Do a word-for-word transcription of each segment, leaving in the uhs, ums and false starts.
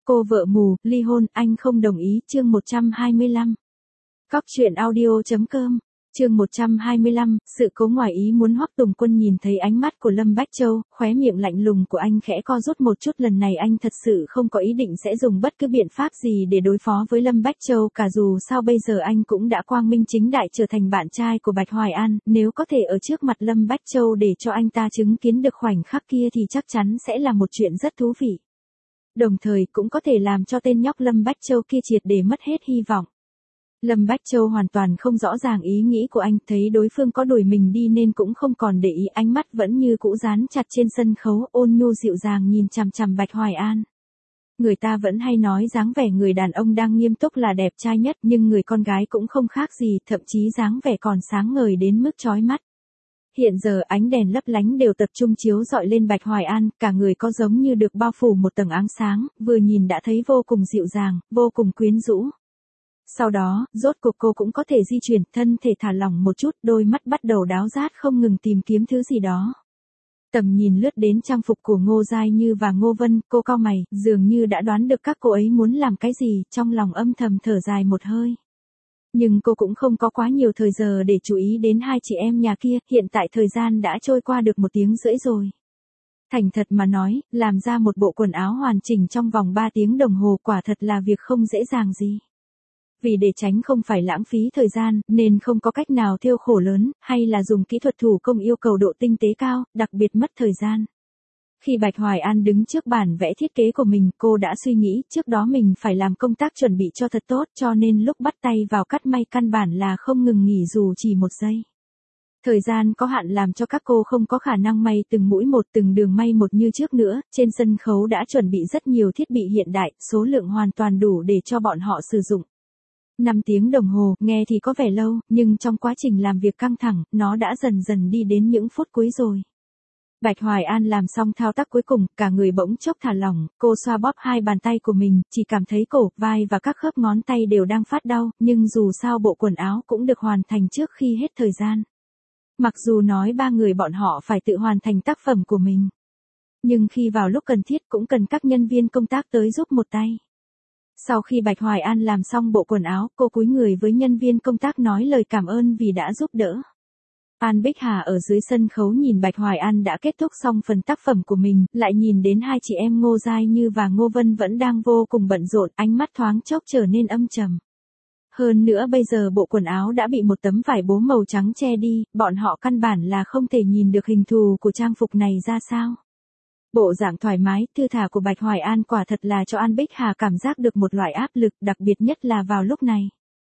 Cô vợ mù, ly hôn, anh không đồng ý, chương một trăm hai mươi lăm. Cóc truyện audio chấm com, chương một trăm hai mươi lăm, sự cố ngoài ý muốn. Hoắc Tùng Quân nhìn thấy ánh mắt của Lâm Bách Châu, khóe miệng lạnh lùng của anh khẽ co rút một chút. Lần này anh thật sự không có ý định sẽ dùng bất cứ biện pháp gì để đối phó với Lâm Bách Châu cả, dù sao bây giờ anh cũng đã quang minh chính đại trở thành bạn trai của Bạch Hoài An, nếu có thể ở trước mặt Lâm Bách Châu để cho anh ta chứng kiến được khoảnh khắc kia thì chắc chắn sẽ là một chuyện rất thú vị. Đồng thời cũng có thể làm cho tên nhóc Lâm Bách Châu kia triệt để mất hết hy vọng. Lâm Bách Châu hoàn toàn không rõ ràng ý nghĩ của anh, thấy đối phương có đuổi mình đi nên cũng không còn để ý, ánh mắt vẫn như cũ dán chặt trên sân khấu, ôn nhu dịu dàng nhìn chằm chằm Bạch Hoài An. Người ta vẫn hay nói dáng vẻ người đàn ông đang nghiêm túc là đẹp trai nhất, nhưng người con gái cũng không khác gì, thậm chí dáng vẻ còn sáng ngời đến mức chói mắt. Hiện giờ ánh đèn lấp lánh đều tập trung chiếu rọi lên Bạch Hoài An, cả người có giống như được bao phủ một tầng ánh sáng, vừa nhìn đã thấy vô cùng dịu dàng, vô cùng quyến rũ. Sau đó, rốt cuộc cô cũng có thể di chuyển, thân thể thả lỏng một chút, đôi mắt bắt đầu đáo rát không ngừng tìm kiếm thứ gì đó. Tầm nhìn lướt đến trang phục của Ngô Giai Như và Ngô Vân, cô cau mày, dường như đã đoán được các cô ấy muốn làm cái gì, trong lòng âm thầm thở dài một hơi. Nhưng cô cũng không có quá nhiều thời giờ để chú ý đến hai chị em nhà kia, hiện tại thời gian đã trôi qua được một tiếng rưỡi rồi. Thành thật mà nói, làm ra một bộ quần áo hoàn chỉnh trong vòng ba tiếng đồng hồ quả thật là việc không dễ dàng gì. Vì để tránh không phải lãng phí thời gian, nên không có cách nào thêu khổ lớn, hay là dùng kỹ thuật thủ công yêu cầu độ tinh tế cao, đặc biệt mất thời gian. Khi Bạch Hoài An đứng trước bản vẽ thiết kế của mình, cô đã suy nghĩ trước đó mình phải làm công tác chuẩn bị cho thật tốt, cho nên lúc bắt tay vào cắt may căn bản là không ngừng nghỉ dù chỉ một giây. Thời gian có hạn làm cho các cô không có khả năng may từng mũi một, từng đường may một như trước nữa, trên sân khấu đã chuẩn bị rất nhiều thiết bị hiện đại, số lượng hoàn toàn đủ để cho bọn họ sử dụng. năm tiếng đồng hồ, nghe thì có vẻ lâu, nhưng trong quá trình làm việc căng thẳng, nó đã dần dần đi đến những phút cuối rồi. Bạch Hoài An làm xong thao tác cuối cùng, cả người bỗng chốc thả lỏng, cô xoa bóp hai bàn tay của mình, chỉ cảm thấy cổ, vai và các khớp ngón tay đều đang phát đau, nhưng dù sao bộ quần áo cũng được hoàn thành trước khi hết thời gian. Mặc dù nói ba người bọn họ phải tự hoàn thành tác phẩm của mình, nhưng khi vào lúc cần thiết cũng cần các nhân viên công tác tới giúp một tay. Sau khi Bạch Hoài An làm xong bộ quần áo, cô cúi người với nhân viên công tác nói lời cảm ơn vì đã giúp đỡ. An Bích Hà ở dưới sân khấu nhìn Bạch Hoài An đã kết thúc xong phần tác phẩm của mình, lại nhìn đến hai chị em Ngô Giai Như và Ngô Vân vẫn đang vô cùng bận rộn, ánh mắt thoáng chốc trở nên âm trầm. Hơn nữa bây giờ bộ quần áo đã bị một tấm vải bố màu trắng che đi, bọn họ căn bản là không thể nhìn được hình thù của trang phục này ra sao. Bộ dạng thoải mái, thư thả của Bạch Hoài An quả thật là cho An Bích Hà cảm giác được một loại áp lực, đặc biệt nhất là vào lúc này.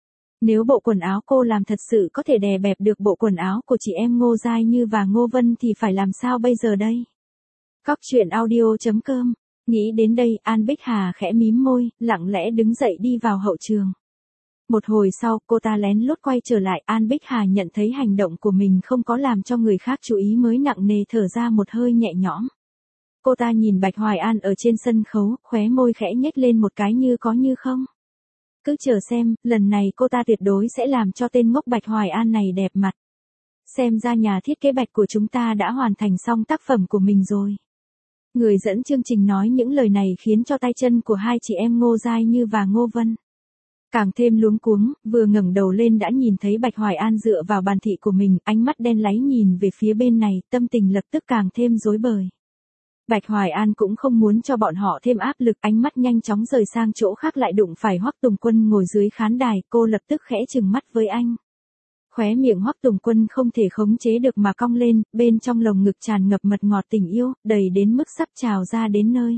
Nếu bộ quần áo cô làm thật sự có thể đè bẹp được bộ quần áo của chị em Ngô Giai Như và Ngô Vân thì phải làm sao bây giờ đây? Cóc truyện audio chấm com, nghĩ đến đây, An Bích Hà khẽ mím môi, lặng lẽ đứng dậy đi vào hậu trường. Một hồi sau, cô ta lén lút quay trở lại, An Bích Hà nhận thấy hành động của mình không có làm cho người khác chú ý mới nặng nề thở ra một hơi nhẹ nhõm. Cô ta nhìn Bạch Hoài An ở trên sân khấu, khóe môi khẽ nhếch lên một cái như có như không. Cứ chờ xem, lần này cô ta tuyệt đối sẽ làm cho tên ngốc Bạch Hoài An này đẹp mặt. Xem ra nhà thiết kế Bạch của chúng ta đã hoàn thành xong tác phẩm của mình rồi. Người dẫn chương trình nói những lời này khiến cho tay chân của hai chị em Ngô Giai Như và Ngô Vân càng thêm luống cuống, vừa ngẩng đầu lên đã nhìn thấy Bạch Hoài An dựa vào bàn thị của mình, ánh mắt đen láy nhìn về phía bên này, tâm tình lập tức càng thêm rối bời. Bạch Hoài An cũng không muốn cho bọn họ thêm áp lực, ánh mắt nhanh chóng rời sang chỗ khác lại đụng phải Hoắc Tùng Quân ngồi dưới khán đài, cô lập tức khẽ trừng mắt với anh. Khóe miệng Hoắc Tùng Quân không thể khống chế được mà cong lên, bên trong lồng ngực tràn ngập mật ngọt tình yêu, đầy đến mức sắp trào ra đến nơi.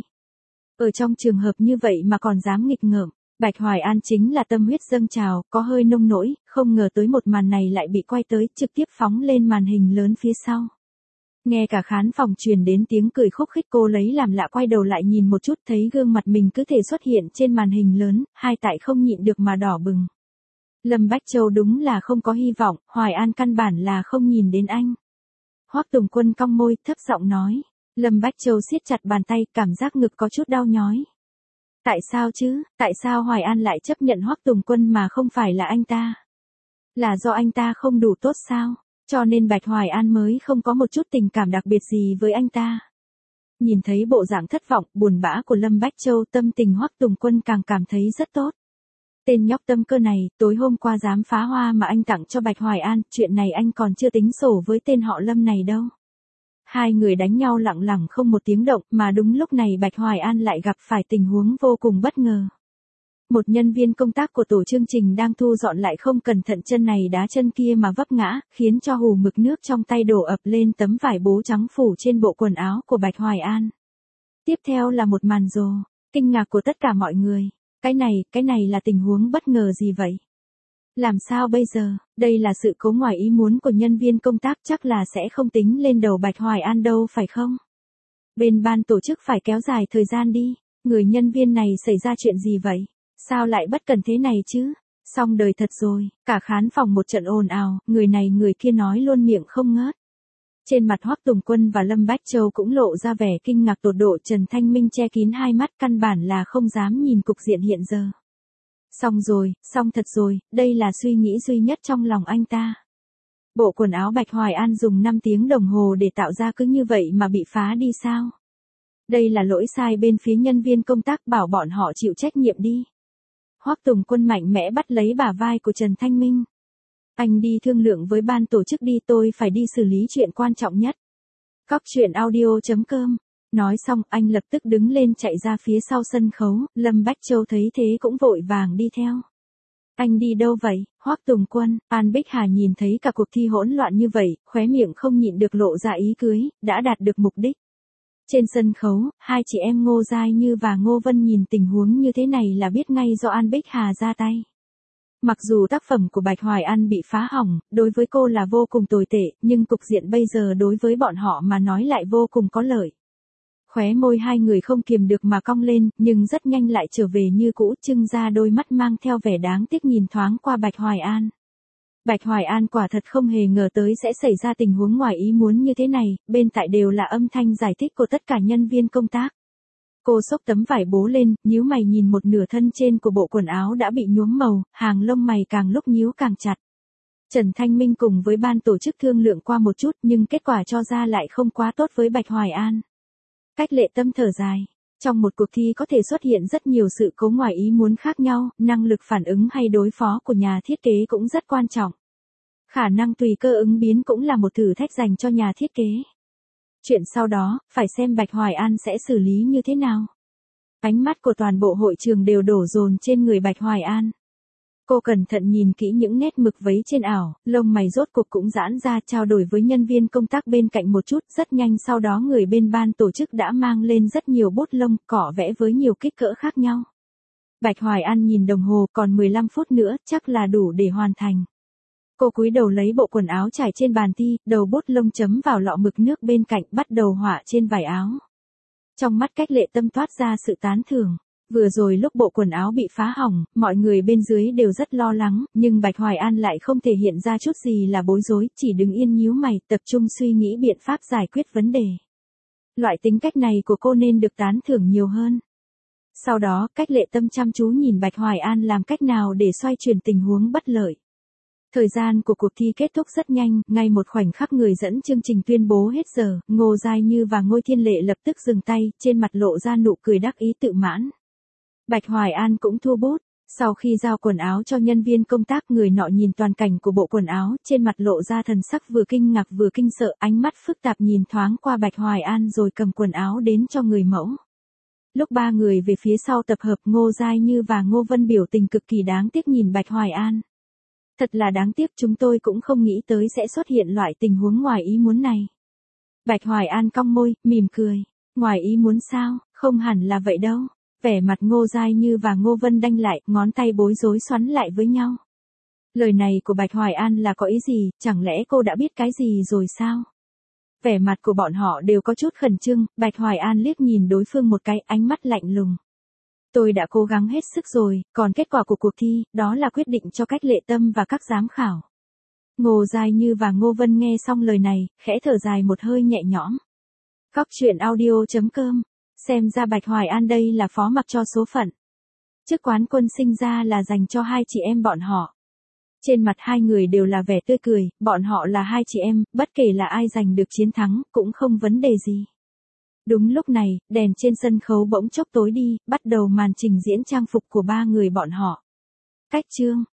Ở trong trường hợp như vậy mà còn dám nghịch ngợm, Bạch Hoài An chính là tâm huyết dâng trào, có hơi nông nỗi, không ngờ tới một màn này lại bị quay tới, trực tiếp phóng lên màn hình lớn phía sau. Nghe cả khán phòng truyền đến tiếng cười khúc khích, cô lấy làm lạ quay đầu lại nhìn một chút, thấy gương mặt mình cứ thể xuất hiện trên màn hình lớn, hai tại không nhịn được mà đỏ bừng. Lâm Bách Châu đúng là không có hy vọng, Hoài An căn bản là không nhìn đến anh. Hoắc Tùng Quân cong môi, thấp giọng nói. Lâm Bách Châu siết chặt bàn tay, cảm giác ngực có chút đau nhói. Tại sao chứ, tại sao Hoài An lại chấp nhận Hoắc Tùng Quân mà không phải là anh ta? Là do anh ta không đủ tốt sao? Cho nên Bạch Hoài An mới không có một chút tình cảm đặc biệt gì với anh ta. Nhìn thấy bộ dạng thất vọng, buồn bã của Lâm Bách Châu, tâm tình Hoắc Tùng Quân càng cảm thấy rất tốt. Tên nhóc tâm cơ này, tối hôm qua dám phá hoa mà anh tặng cho Bạch Hoài An, chuyện này anh còn chưa tính sổ với tên họ Lâm này đâu. Hai người đánh nhau lặng lặng không một tiếng động, mà đúng lúc này Bạch Hoài An lại gặp phải tình huống vô cùng bất ngờ. Một nhân viên công tác của tổ chương trình đang thu dọn lại không cẩn thận chân này đá chân kia mà vấp ngã, khiến cho hù mực nước trong tay đổ ập lên tấm vải bố trắng phủ trên bộ quần áo của Bạch Hoài An. Tiếp theo là một màn rồ, kinh ngạc của tất cả mọi người. Cái này, cái này là tình huống bất ngờ gì vậy? Làm sao bây giờ? Đây là sự cố ngoài ý muốn của nhân viên công tác, chắc là sẽ không tính lên đầu Bạch Hoài An đâu phải không? Bên ban tổ chức phải kéo dài thời gian đi. Người nhân viên này xảy ra chuyện gì vậy? Sao lại bất cẩn thế này chứ? Xong đời thật rồi, cả khán phòng một trận ồn ào, người này người kia nói luôn miệng không ngớt. Trên mặt Hoắc Tùng Quân và Lâm Bách Châu cũng lộ ra vẻ kinh ngạc tột độ, Trần Thanh Minh che kín hai mắt căn bản là không dám nhìn cục diện hiện giờ. Xong rồi, xong thật rồi, đây là suy nghĩ duy nhất trong lòng anh ta. Bộ quần áo Bạch Hoài An dùng năm tiếng đồng hồ để tạo ra cứ như vậy mà bị phá đi sao? Đây là lỗi sai bên phía nhân viên công tác, bảo bọn họ chịu trách nhiệm đi. Hoắc Tùng Quân mạnh mẽ bắt lấy bả vai của Trần Thanh Minh. Anh đi thương lượng với ban tổ chức đi, tôi phải đi xử lý chuyện quan trọng nhất. Cóc truyện audio chấm com. Nói xong, anh lập tức đứng lên chạy ra phía sau sân khấu, Lâm Bách Châu thấy thế cũng vội vàng đi theo. Anh đi đâu vậy? Hoắc Tùng Quân, An Bích Hà nhìn thấy cả cuộc thi hỗn loạn như vậy, khóe miệng không nhịn được lộ ra ý cưới, đã đạt được mục đích. Trên sân khấu, hai chị em Ngô Giai Như và Ngô Vân nhìn tình huống như thế này là biết ngay do An Bích Hà ra tay. Mặc dù tác phẩm của Bạch Hoài An bị phá hỏng, đối với cô là vô cùng tồi tệ, nhưng cục diện bây giờ đối với bọn họ mà nói lại vô cùng có lợi. Khóe môi hai người không kiềm được mà cong lên, nhưng rất nhanh lại trở về như cũ, trưng ra đôi mắt mang theo vẻ đáng tiếc nhìn thoáng qua Bạch Hoài An. Bạch Hoài An quả thật không hề ngờ tới sẽ xảy ra tình huống ngoài ý muốn như thế này, bên tại đều là âm thanh giải thích của tất cả nhân viên công tác. Cô xốc tấm vải bố lên, nhíu mày nhìn một nửa thân trên của bộ quần áo đã bị nhuốm màu, hàng lông mày càng lúc nhíu càng chặt. Trần Thanh Minh cùng với ban tổ chức thương lượng qua một chút nhưng kết quả cho ra lại không quá tốt với Bạch Hoài An. Cách Lệ Tâm thở dài. Trong một cuộc thi có thể xuất hiện rất nhiều sự cố ngoài ý muốn khác nhau, năng lực phản ứng hay đối phó của nhà thiết kế cũng rất quan trọng. Khả năng tùy cơ ứng biến cũng là một thử thách dành cho nhà thiết kế. Chuyện sau đó, phải xem Bạch Hoài An sẽ xử lý như thế nào. Ánh mắt của toàn bộ hội trường đều đổ dồn trên người Bạch Hoài An. Cô cẩn thận nhìn kỹ những nét mực vấy trên ảo, lông mày rốt cục cũng giãn ra, trao đổi với nhân viên công tác bên cạnh một chút, rất nhanh sau đó người bên ban tổ chức đã mang lên rất nhiều bút lông, cỏ vẽ với nhiều kích cỡ khác nhau. Bạch Hoài An nhìn đồng hồ, còn mười lăm phút nữa, chắc là đủ để hoàn thành. Cô cúi đầu lấy bộ quần áo trải trên bàn thi, đầu bút lông chấm vào lọ mực nước bên cạnh, bắt đầu họa trên vải áo. Trong mắt Cách Lệ Tâm toát ra sự tán thưởng. Vừa rồi lúc bộ quần áo bị phá hỏng, mọi người bên dưới đều rất lo lắng, nhưng Bạch Hoài An lại không thể hiện ra chút gì là bối rối, chỉ đứng yên nhíu mày, tập trung suy nghĩ biện pháp giải quyết vấn đề. Loại tính cách này của cô nên được tán thưởng nhiều hơn. Sau đó, Cách Lệ Tâm chăm chú nhìn Bạch Hoài An làm cách nào để xoay chuyển tình huống bất lợi. Thời gian của cuộc thi kết thúc rất nhanh, ngay một khoảnh khắc người dẫn chương trình tuyên bố hết giờ, Ngô Giai Như và Ngôi Thiên Lệ lập tức dừng tay, trên mặt lộ ra nụ cười đắc ý tự mãn. Bạch Hoài An cũng thu bút, sau khi giao quần áo cho nhân viên công tác, người nọ nhìn toàn cảnh của bộ quần áo, trên mặt lộ ra thần sắc vừa kinh ngạc vừa kinh sợ, ánh mắt phức tạp nhìn thoáng qua Bạch Hoài An rồi cầm quần áo đến cho người mẫu. Lúc ba người về phía sau tập hợp, Ngô Giai Như và Ngô Vân biểu tình cực kỳ đáng tiếc nhìn Bạch Hoài An. Thật là đáng tiếc, chúng tôi cũng không nghĩ tới sẽ xuất hiện loại tình huống ngoài ý muốn này. Bạch Hoài An cong môi, mỉm cười. Ngoài ý muốn sao, không hẳn là vậy đâu. Vẻ mặt Ngô Giai Như và Ngô Vân đanh lại, ngón tay bối rối xoắn lại với nhau. Lời này của Bạch Hoài An là có ý gì, chẳng lẽ cô đã biết cái gì rồi sao? Vẻ mặt của bọn họ đều có chút khẩn trương, Bạch Hoài An liếc nhìn đối phương một cái, ánh mắt lạnh lùng. Tôi đã cố gắng hết sức rồi, còn kết quả của cuộc thi, đó là quyết định cho Cách Lệ Tâm và các giám khảo. Ngô Giai Như và Ngô Vân nghe xong lời này, khẽ thở dài một hơi nhẹ nhõm. Cóc truyện audio chấm com. Xem ra Bạch Hoài An đây là phó mặc cho số phận. Chức quán quân sinh ra là dành cho hai chị em bọn họ. Trên mặt hai người đều là vẻ tươi cười, bọn họ là hai chị em, bất kể là ai giành được chiến thắng, cũng không vấn đề gì. Đúng lúc này, đèn trên sân khấu bỗng chốc tối đi, bắt đầu màn trình diễn trang phục của ba người bọn họ. Cách chương